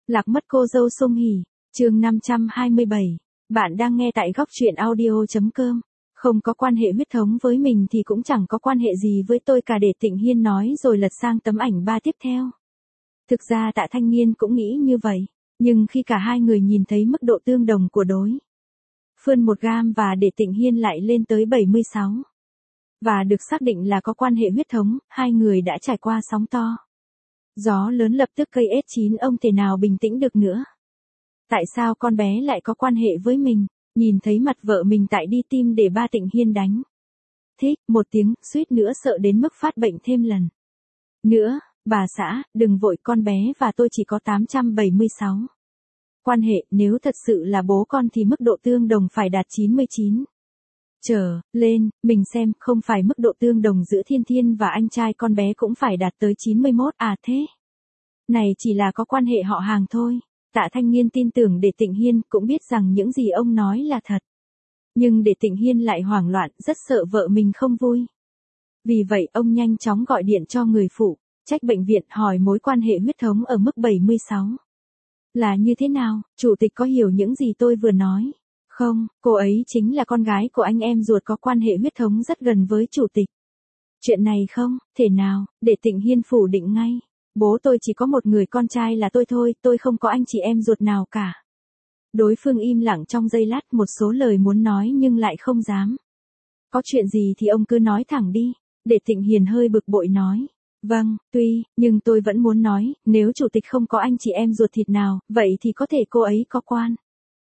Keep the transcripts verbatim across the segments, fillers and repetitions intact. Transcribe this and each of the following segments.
Lạc mất cô dâu Song Hỷ, chương năm trăm hai mươi bảy. Bạn đang nghe tại góc truyện audio chấm com. Không có quan hệ huyết thống với mình thì cũng chẳng có quan hệ gì với tôi cả, để Tịnh Hiên nói rồi lật sang tấm ảnh ba tiếp theo. Thực ra Tạ Thanh Nghiên cũng nghĩ như vậy, nhưng khi cả hai người nhìn thấy mức độ tương đồng của đối phương một gam và để Tịnh Hiên lại lên tới bảy mươi sáu. Và được xác định là có quan hệ huyết thống, hai người đã trải qua sóng to. Gió lớn lập tức cây ét chín ông thể nào bình tĩnh được nữa. Tại sao con bé lại có quan hệ với mình? Nhìn thấy mặt vợ mình tại đi tim để ba Tịnh Hiên đánh. Thích, một tiếng, suýt nữa sợ đến mức phát bệnh thêm lần. Nữa, bà xã, đừng vội, con bé và tôi chỉ có tám trăm bảy mươi sáu. Quan hệ, nếu thật sự là bố con thì mức độ tương đồng phải đạt chín mươi chín. Trở lên, mình xem, không phải mức độ tương đồng giữa Thiên Thiên và anh trai con bé cũng phải đạt tới chín mươi mốt à thế? Này chỉ là có quan hệ họ hàng thôi. Tạ Thanh Nghiên tin tưởng để Tịnh Hiên, cũng biết rằng những gì ông nói là thật. Nhưng để Tịnh Hiên lại hoảng loạn, rất sợ vợ mình không vui. Vì vậy ông nhanh chóng gọi điện cho người phụ trách bệnh viện hỏi mối quan hệ huyết thống ở mức bảy mươi sáu. Là như thế nào, chủ tịch có hiểu những gì tôi vừa nói? Không, cô ấy chính là con gái của anh em ruột có quan hệ huyết thống rất gần với chủ tịch. Chuyện này không thể nào, để Tịnh Hiên phủ định ngay. Bố tôi chỉ có một người con trai là tôi thôi, tôi không có anh chị em ruột nào cả. Đối phương im lặng trong giây lát, một số lời muốn nói nhưng lại không dám. Có chuyện gì thì ông cứ nói thẳng đi, để Tịnh Hiền hơi bực bội nói. Vâng, tuy, nhưng tôi vẫn muốn nói, nếu chủ tịch không có anh chị em ruột thịt nào, vậy thì có thể cô ấy có quan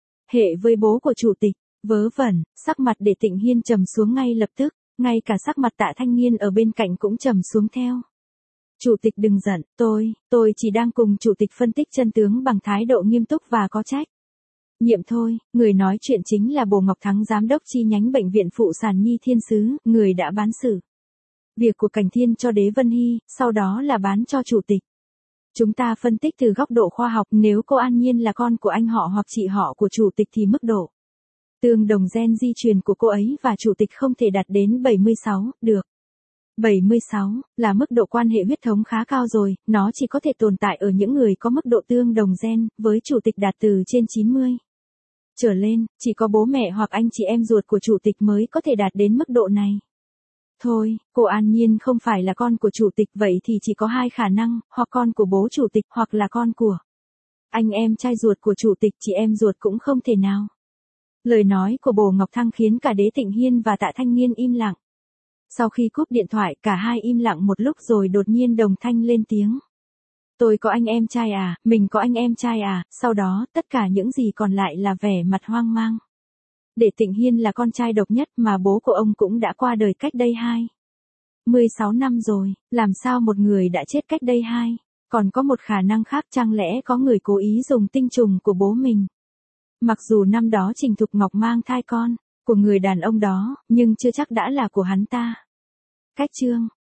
hệ với bố của chủ tịch. Vớ vẩn, sắc mặt để Tịnh Hiên trầm xuống ngay lập tức, ngay cả sắc mặt Tạ Thanh Nghiên ở bên cạnh cũng trầm xuống theo. Chủ tịch đừng giận, tôi, tôi chỉ đang cùng chủ tịch phân tích chân tướng bằng thái độ nghiêm túc và có trách nhiệm thôi. Người nói chuyện chính là Bồ Ngọc Thắng, giám đốc chi nhánh bệnh viện phụ sản Nhi Thiên Sứ, người đã bán xử việc của Cảnh Thiên cho Đế Vân Hy, sau đó là bán cho chủ tịch. Chúng ta phân tích từ góc độ khoa học, nếu cô An Nhiên là con của anh họ hoặc chị họ của chủ tịch thì mức độ tương đồng gen di truyền của cô ấy và chủ tịch không thể đạt đến bảy mươi sáu, được. bảy mươi sáu, là mức độ quan hệ huyết thống khá cao rồi, nó chỉ có thể tồn tại ở những người có mức độ tương đồng gen, với chủ tịch đạt từ trên chín mươi. Trở lên, chỉ có bố mẹ hoặc anh chị em ruột của chủ tịch mới có thể đạt đến mức độ này. Thôi, cô An Nhiên không phải là con của chủ tịch, vậy thì chỉ có hai khả năng, hoặc con của bố chủ tịch, hoặc là con của anh em trai ruột của chủ tịch, chị em ruột cũng không thể nào. Lời nói của Bồ Ngọc Thăng khiến cả Đế Tịnh Hiên và Tạ Thanh Nghiên im lặng. Sau khi cúp điện thoại, cả hai im lặng một lúc rồi đột nhiên đồng thanh lên tiếng. Tôi có anh em trai à, mình có anh em trai à, sau đó, tất cả những gì còn lại là vẻ mặt hoang mang. Để Tịnh Hiên là con trai độc nhất mà bố của ông cũng đã qua đời cách đây hai mươi sáu năm rồi, làm sao một người đã chết cách đây hai, còn có một khả năng khác, chẳng lẽ có người cố ý dùng tinh trùng của bố mình. Mặc dù năm đó Trình Thục Ngọc mang thai con của người đàn ông đó, nhưng chưa chắc đã là của hắn ta. Cách chương